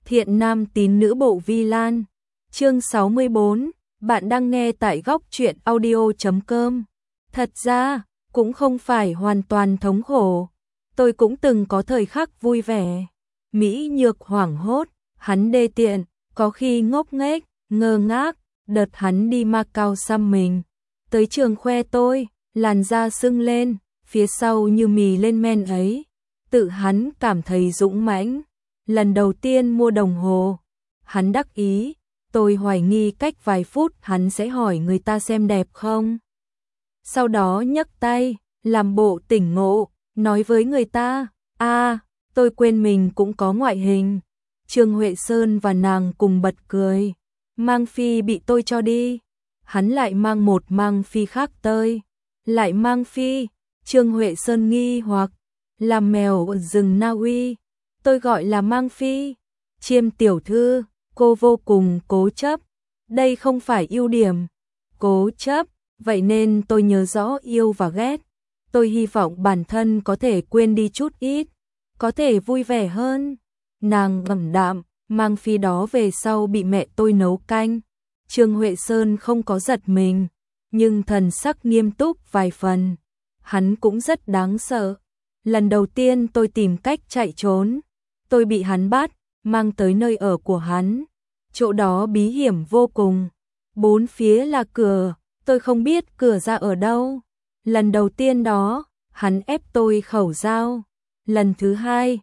Thiện nam tín nữ bộ Vi Lan. Chương 64, bạn đang nghe tại góc truyện audio.com. Thật ra, cũng không phải hoàn toàn thống khổ. Tôi cũng từng có thời khắc vui vẻ. Mỹ Nhược hoảng hốt, hắn đê tiện, có khi ngốc nghếch, ngơ ngác, đợt hắn đi Macau xăm mình. Tới trường khoe tôi, làn da sưng lên, phía sau như mì lên men ấy. Tự hắn cảm thấy dũng mãnh. Lần đầu tiên mua đồng hồ, hắn đắc ý, tôi hoài nghi cách vài phút hắn sẽ hỏi người ta xem đẹp không. Sau đó nhấc tay, làm bộ tỉnh ngộ, nói với người ta, tôi quên mình cũng có ngoại hình. Trương Huệ Sơn và nàng cùng bật cười, Mang Phi bị tôi cho đi. Hắn lại mang một Mang Phi khác tới, lại Mang Phi. Trương Huệ Sơn nghi hoặc, làm mèo ở rừng Na Uy. Tôi gọi là Mang Phi. Chiêm tiểu thư, cô vô cùng cố chấp. Đây không phải ưu điểm. Cố chấp, vậy nên tôi nhớ rõ yêu và ghét. Tôi hy vọng bản thân có thể quên đi chút ít, có thể vui vẻ hơn. Nàng ngậm đạm, Mang Phi đó về sau bị mẹ tôi nấu canh. Trương Huệ Sơn không có giật mình, nhưng thần sắc nghiêm túc vài phần. Hắn cũng rất đáng sợ. Lần đầu tiên tôi tìm cách chạy trốn, tôi bị hắn bắt, mang tới nơi ở của hắn. Chỗ đó bí hiểm vô cùng. Bốn phía là cửa, tôi không biết cửa ra ở đâu. Lần đầu tiên đó, hắn ép tôi khẩu dao. Lần thứ hai,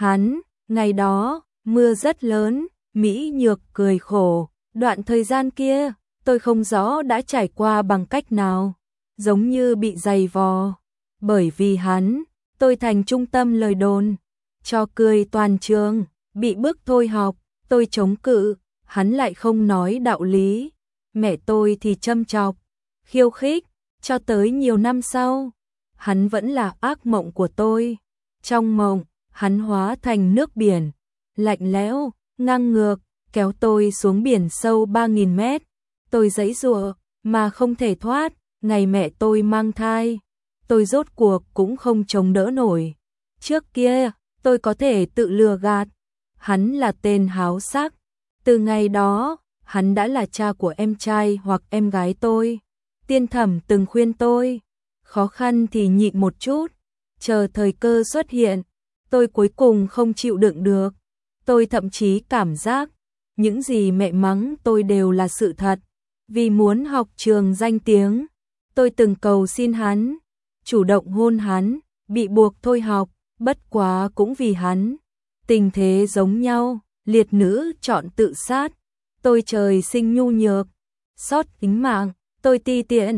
ngày đó, mưa rất lớn, Mỹ Nhược cười khổ. Đoạn thời gian kia, tôi không rõ đã trải qua bằng cách nào. Giống như bị giày vò. Bởi vì hắn, tôi thành trung tâm lời đồn. Cho cười toàn trường, bị bức thôi học, tôi chống cự, hắn lại không nói đạo lý. Mẹ tôi thì châm chọc, khiêu khích, cho tới nhiều năm sau, hắn vẫn là ác mộng của tôi. Trong mộng, hắn hóa thành nước biển, lạnh lẽo, ngang ngược, kéo tôi xuống biển sâu 3.000 mét. Tôi giãy giụa mà không thể thoát, ngày mẹ tôi mang thai, tôi rốt cuộc cũng không chống đỡ nổi. Trước kia, tôi có thể tự lừa gạt, hắn là tên háo sắc. Từ ngày đó, hắn đã là cha của em trai hoặc em gái tôi. Tiên Thẩm từng khuyên tôi, khó khăn thì nhịn một chút, chờ thời cơ xuất hiện. Tôi cuối cùng không chịu đựng được. Tôi thậm chí cảm giác, những gì mẹ mắng tôi đều là sự thật. Vì muốn học trường danh tiếng, tôi từng cầu xin hắn, chủ động hôn hắn, bị buộc thôi học, bất quá cũng vì hắn. Tình thế giống nhau, liệt nữ chọn tự sát. Tôi trời sinh nhu nhược, xót tính mạng, tôi ti tiện,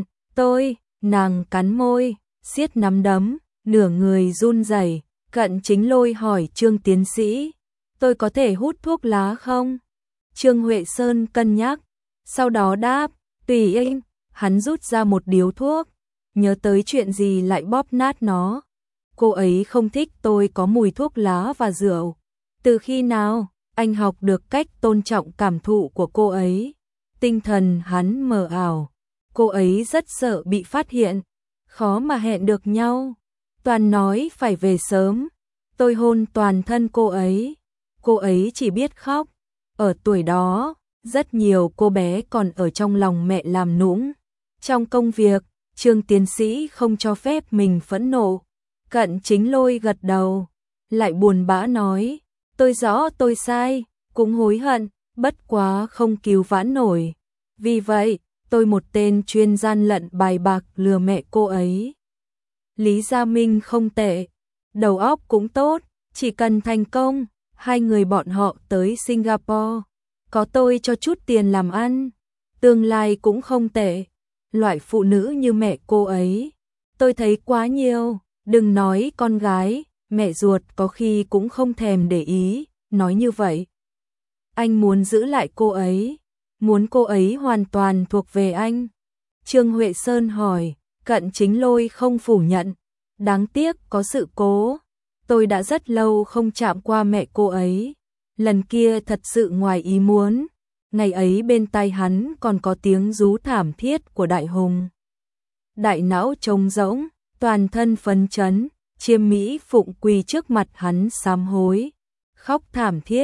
nàng cắn môi, siết nắm đấm, nửa người run rẩy. Cận Chính Lôi hỏi Trương tiến sĩ, tôi có thể hút thuốc lá không? Trương Huệ Sơn cân nhắc, sau đó đáp, tùy anh. Hắn rút ra một điếu thuốc, nhớ tới chuyện gì lại bóp nát nó. Cô ấy không thích tôi có mùi thuốc lá và rượu. Từ khi nào, anh học được cách tôn trọng cảm thụ của cô ấy. Tinh thần hắn mờ ảo. Cô ấy rất sợ bị phát hiện, khó mà hẹn được nhau. Toàn nói phải về sớm. Tôi hôn toàn thân cô ấy. Cô ấy chỉ biết khóc. Ở tuổi đó, rất nhiều cô bé còn ở trong lòng mẹ làm nũng. Trong công việc, Trương tiến sĩ không cho phép mình phẫn nộ. Cận Chính Lôi gật đầu, lại buồn bã nói, tôi rõ tôi sai, cũng hối hận, bất quá không cứu vãn nổi. Vì vậy, tôi một tên chuyên gian lận bài bạc lừa mẹ cô ấy. Lý Gia Minh không tệ, đầu óc cũng tốt, chỉ cần thành công, hai người bọn họ tới Singapore. Có tôi cho chút tiền làm ăn, tương lai cũng không tệ. Loại phụ nữ như mẹ cô ấy, tôi thấy quá nhiều. Đừng nói con gái, mẹ ruột có khi cũng không thèm để ý, nói như vậy. Anh muốn giữ lại cô ấy, muốn cô ấy hoàn toàn thuộc về anh. Trương Huệ Sơn hỏi, Cận Chính Lôi không phủ nhận. Đáng tiếc có sự cố, tôi đã rất lâu không chạm qua mẹ cô ấy. Lần kia thật sự ngoài ý muốn, ngày ấy bên tai hắn còn có tiếng rú thảm thiết của Đại Hùng. Đại não trống rỗng, toàn thân phấn chấn, Chiêm Mỹ Phụng quỳ trước mặt hắn sám hối, khóc thảm thiết,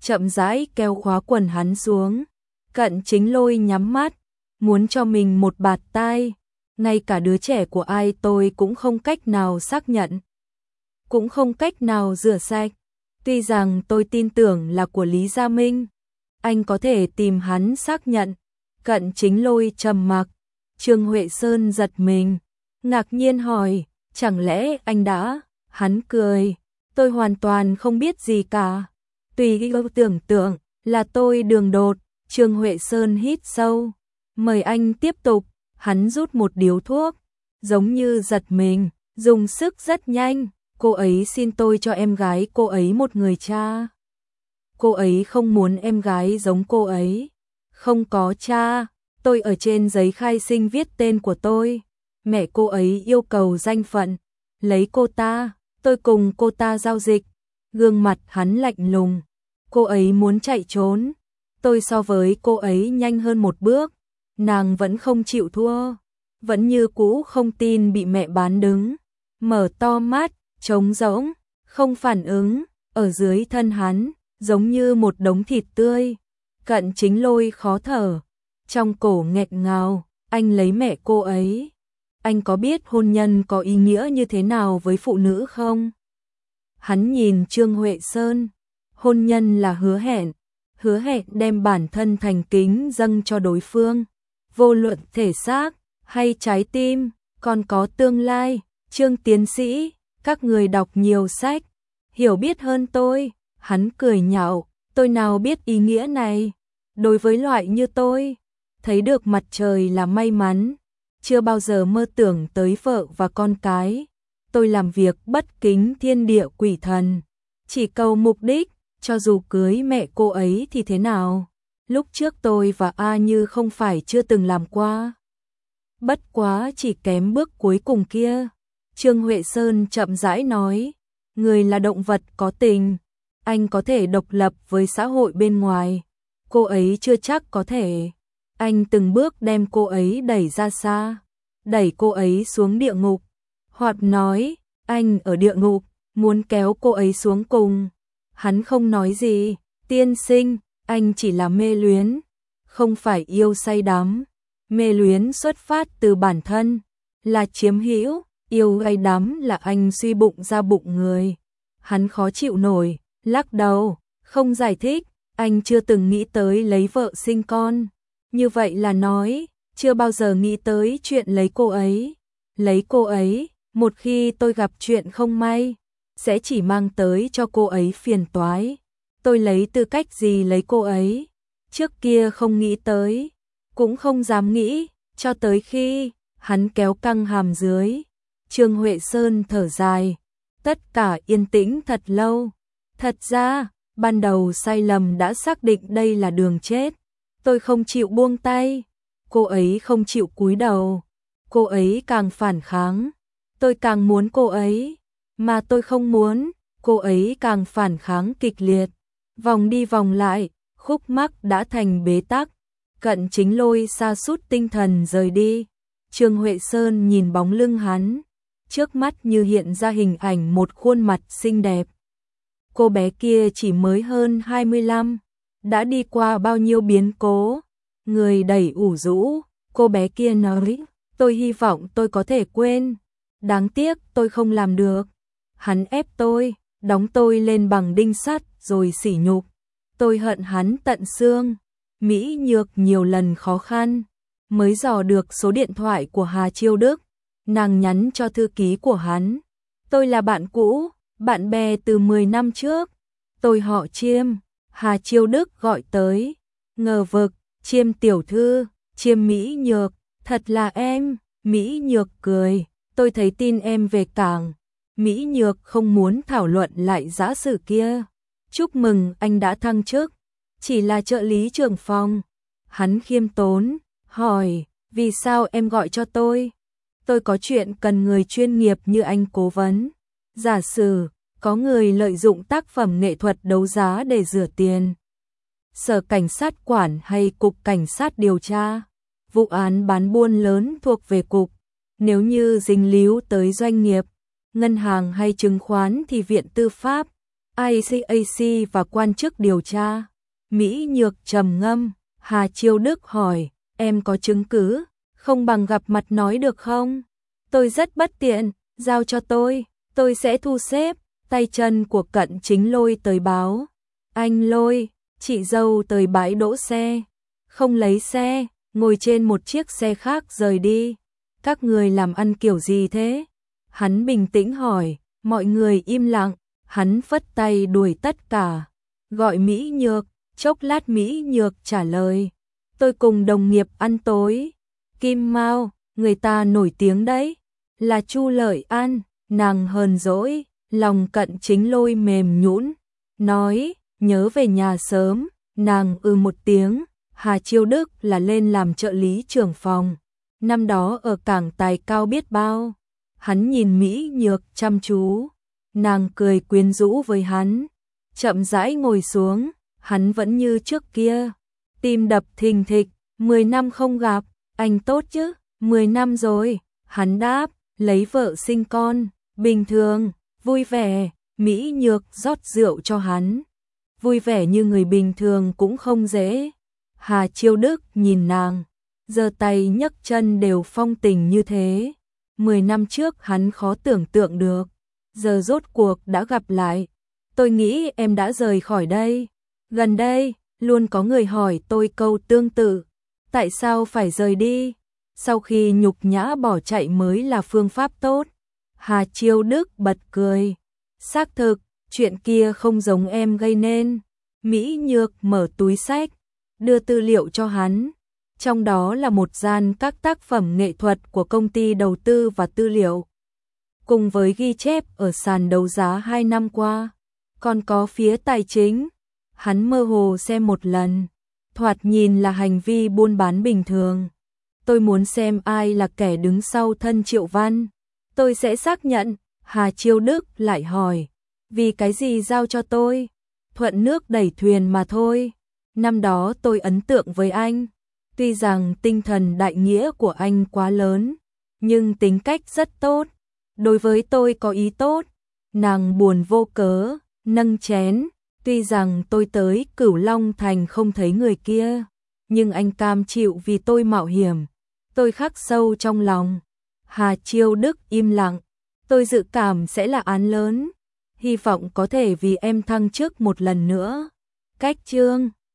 chậm rãi kéo khóa quần hắn xuống. Cận Chính Lôi nhắm mắt, muốn cho mình một bạt tai. Ngay cả đứa trẻ của ai tôi cũng không cách nào xác nhận, cũng không cách nào rửa sạch. Tuy rằng tôi tin tưởng là của Lý Gia Minh, anh có thể tìm hắn xác nhận. Cận Chính Lôi trầm mặc. Trương Huệ Sơn giật mình, ngạc nhiên hỏi, chẳng lẽ anh đã? Hắn cười, tôi hoàn toàn không biết gì cả. Tùy câu tưởng tượng là tôi đường đột. Trương Huệ Sơn hít sâu, mời anh tiếp tục. Hắn rút một điếu thuốc, giống như giật mình, dùng sức rất nhanh. Cô ấy xin tôi cho em gái cô ấy một người cha. Cô ấy không muốn em gái giống cô ấy. Không có cha, tôi ở trên giấy khai sinh viết tên của tôi. Mẹ cô ấy yêu cầu danh phận, lấy cô ta, tôi cùng cô ta giao dịch. Gương mặt hắn lạnh lùng, cô ấy muốn chạy trốn. Tôi so với cô ấy nhanh hơn một bước, nàng vẫn không chịu thua, vẫn như cũ không tin bị mẹ bán đứng. Mở to mắt, trống rỗng, không phản ứng, ở dưới thân hắn, giống như một đống thịt tươi. Cận Chính Lôi khó thở, trong cổ nghẹt ngào, anh lấy mẹ cô ấy. Anh có biết hôn nhân có ý nghĩa như thế nào với phụ nữ không? Hắn nhìn Trương Huệ Sơn, hôn nhân là hứa hẹn đem bản thân thành kính dâng cho đối phương, vô luận thể xác hay trái tim, còn có tương lai. Trương tiến sĩ, các người đọc nhiều sách, hiểu biết hơn tôi. Hắn cười nhạo, tôi nào biết ý nghĩa này. Đối với loại như tôi, thấy được mặt trời là may mắn, chưa bao giờ mơ tưởng tới vợ và con cái. Tôi làm việc bất kính thiên địa quỷ thần, chỉ cầu mục đích, cho dù cưới mẹ cô ấy thì thế nào. Lúc trước tôi và A Như không phải chưa từng làm qua. Bất quá chỉ kém bước cuối cùng kia. Trương Huệ Sơn chậm rãi nói, người là động vật có tình, anh có thể độc lập với xã hội bên ngoài, cô ấy chưa chắc có thể. Anh từng bước đem cô ấy đẩy ra xa, đẩy cô ấy xuống địa ngục. Hoặc nói, anh ở địa ngục, muốn kéo cô ấy xuống cùng. Hắn không nói gì, tiên sinh, anh chỉ là mê luyến, không phải yêu say đắm. Mê luyến xuất phát từ bản thân, là chiếm hữu, yêu say đắm là anh suy bụng ra bụng người. Hắn khó chịu nổi, lắc đầu, không giải thích, anh chưa từng nghĩ tới lấy vợ sinh con. Như vậy là nói, chưa bao giờ nghĩ tới chuyện lấy cô ấy. Lấy cô ấy, một khi tôi gặp chuyện không may, sẽ chỉ mang tới cho cô ấy phiền toái. Tôi lấy tư cách gì lấy cô ấy? Trước kia không nghĩ tới, cũng không dám nghĩ, cho tới khi hắn kéo căng hàm dưới. Trương Huệ Sơn thở dài, tất cả yên tĩnh thật lâu. Thật ra, ban đầu sai lầm đã xác định đây là đường chết. Tôi không chịu buông tay, cô ấy không chịu cúi đầu, cô ấy càng phản kháng, tôi càng muốn cô ấy, mà tôi không muốn, cô ấy càng phản kháng kịch liệt. Vòng đi vòng lại, khúc mắc đã thành bế tắc. Cận Chính Lôi sa sút tinh thần rời đi. Trương Huệ Sơn nhìn bóng lưng hắn, trước mắt như hiện ra hình ảnh một khuôn mặt xinh đẹp. Cô bé kia chỉ mới hơn 25, đã đi qua bao nhiêu biến cố. Người đầy ủ rũ, cô bé kia nói, tôi hy vọng tôi có thể quên. Đáng tiếc tôi không làm được. Hắn ép tôi, đóng tôi lên bằng đinh sắt rồi sỉ nhục. Tôi hận hắn tận xương. Mỹ Nhược nhiều lần khó khăn mới dò được số điện thoại của Hà Chiêu Đức. Nàng nhắn cho thư ký của hắn, tôi là bạn cũ, bạn bè từ 10 năm trước. Tôi họ Chiêm. Hà Chiêu Đức gọi tới, ngờ vực, Chiêm tiểu thư, Chiêm Mỹ Nhược, thật là em. Mỹ Nhược cười, tôi thấy tin em về cảng. Mỹ Nhược không muốn thảo luận lại giã sử kia. Chúc mừng anh đã thăng chức, chỉ là trợ lý trưởng phòng. Hắn khiêm tốn, hỏi, vì sao em gọi cho tôi? Tôi có chuyện cần người chuyên nghiệp như anh cố vấn. Giả sử, có người lợi dụng tác phẩm nghệ thuật đấu giá để rửa tiền. Sở cảnh sát quản hay cục cảnh sát điều tra? Vụ án bán buôn lớn thuộc về cục. Nếu như dính líu tới doanh nghiệp, ngân hàng hay chứng khoán thì viện tư pháp. ICAC và quan chức điều tra. Mỹ Nhược trầm ngâm, Hà Chiêu Đức hỏi, em có chứng cứ, không bằng gặp mặt nói được không? Tôi rất bất tiện, giao cho tôi sẽ thu xếp. Tay chân của Cận Chính Lôi tới báo. Anh Lôi, chị dâu tới bãi đỗ xe. Không lấy xe, ngồi trên một chiếc xe khác rời đi. Các người làm ăn kiểu gì thế? Hắn bình tĩnh hỏi, mọi người im lặng, hắn phất tay đuổi tất cả. Gọi Mỹ Nhược, chốc lát Mỹ Nhược trả lời. Tôi cùng đồng nghiệp ăn tối. Kim Mao, người ta nổi tiếng đấy. Là Chu Lợi An, nàng hờn dỗi, lòng Cận Chính Lôi mềm nhũn, nói, nhớ về nhà sớm, nàng một tiếng. Hà Chiêu Đức là lên làm trợ lý trưởng phòng. Năm đó ở cảng tài cao biết bao. Hắn nhìn Mỹ Nhược chăm chú. Nàng cười quyến rũ với hắn. Chậm rãi ngồi xuống. Hắn vẫn như trước kia. Tim đập thình thịch. 10 năm không gặp. Anh tốt chứ? 10 năm rồi. Hắn đáp. Lấy vợ sinh con. Bình thường. Vui vẻ. Mỹ Nhược rót rượu cho hắn. Vui vẻ như người bình thường cũng không dễ. Hà Chiêu Đức nhìn nàng, giơ tay nhấc chân đều phong tình như thế. 10 năm trước hắn khó tưởng tượng được, giờ rốt cuộc đã gặp lại. Tôi nghĩ em đã rời khỏi đây. Gần đây, luôn có người hỏi tôi câu tương tự. Tại sao phải rời đi? Sau khi nhục nhã bỏ chạy mới là phương pháp tốt. Hà Chiêu Đức bật cười. Xác thực, chuyện kia không giống em gây nên. Mỹ Nhược mở túi xách, đưa tư liệu cho hắn. Trong đó là một gian các tác phẩm nghệ thuật của công ty đầu tư và tư liệu. Cùng với ghi chép ở sàn đấu giá 2 năm qua. Còn có phía tài chính. Hắn mơ hồ xem một lần. Thoạt nhìn là hành vi buôn bán bình thường. Tôi muốn xem ai là kẻ đứng sau thân Triệu Văn. Tôi sẽ xác nhận. Hà Chiêu Đức lại hỏi. Vì cái gì giao cho tôi? Thuận nước đẩy thuyền mà thôi. Năm đó tôi ấn tượng với anh. Tuy rằng tinh thần đại nghĩa của anh quá lớn, nhưng tính cách rất tốt. Đối với tôi có ý tốt. Nàng buồn vô cớ, nâng chén. Tuy rằng tôi tới Cửu Long Thành không thấy người kia, nhưng anh cam chịu vì tôi mạo hiểm. Tôi khắc sâu trong lòng. Hà Chiêu Đức im lặng. Tôi dự cảm sẽ là án lớn. Hy vọng có thể vì em thăng chức một lần nữa. Cách chương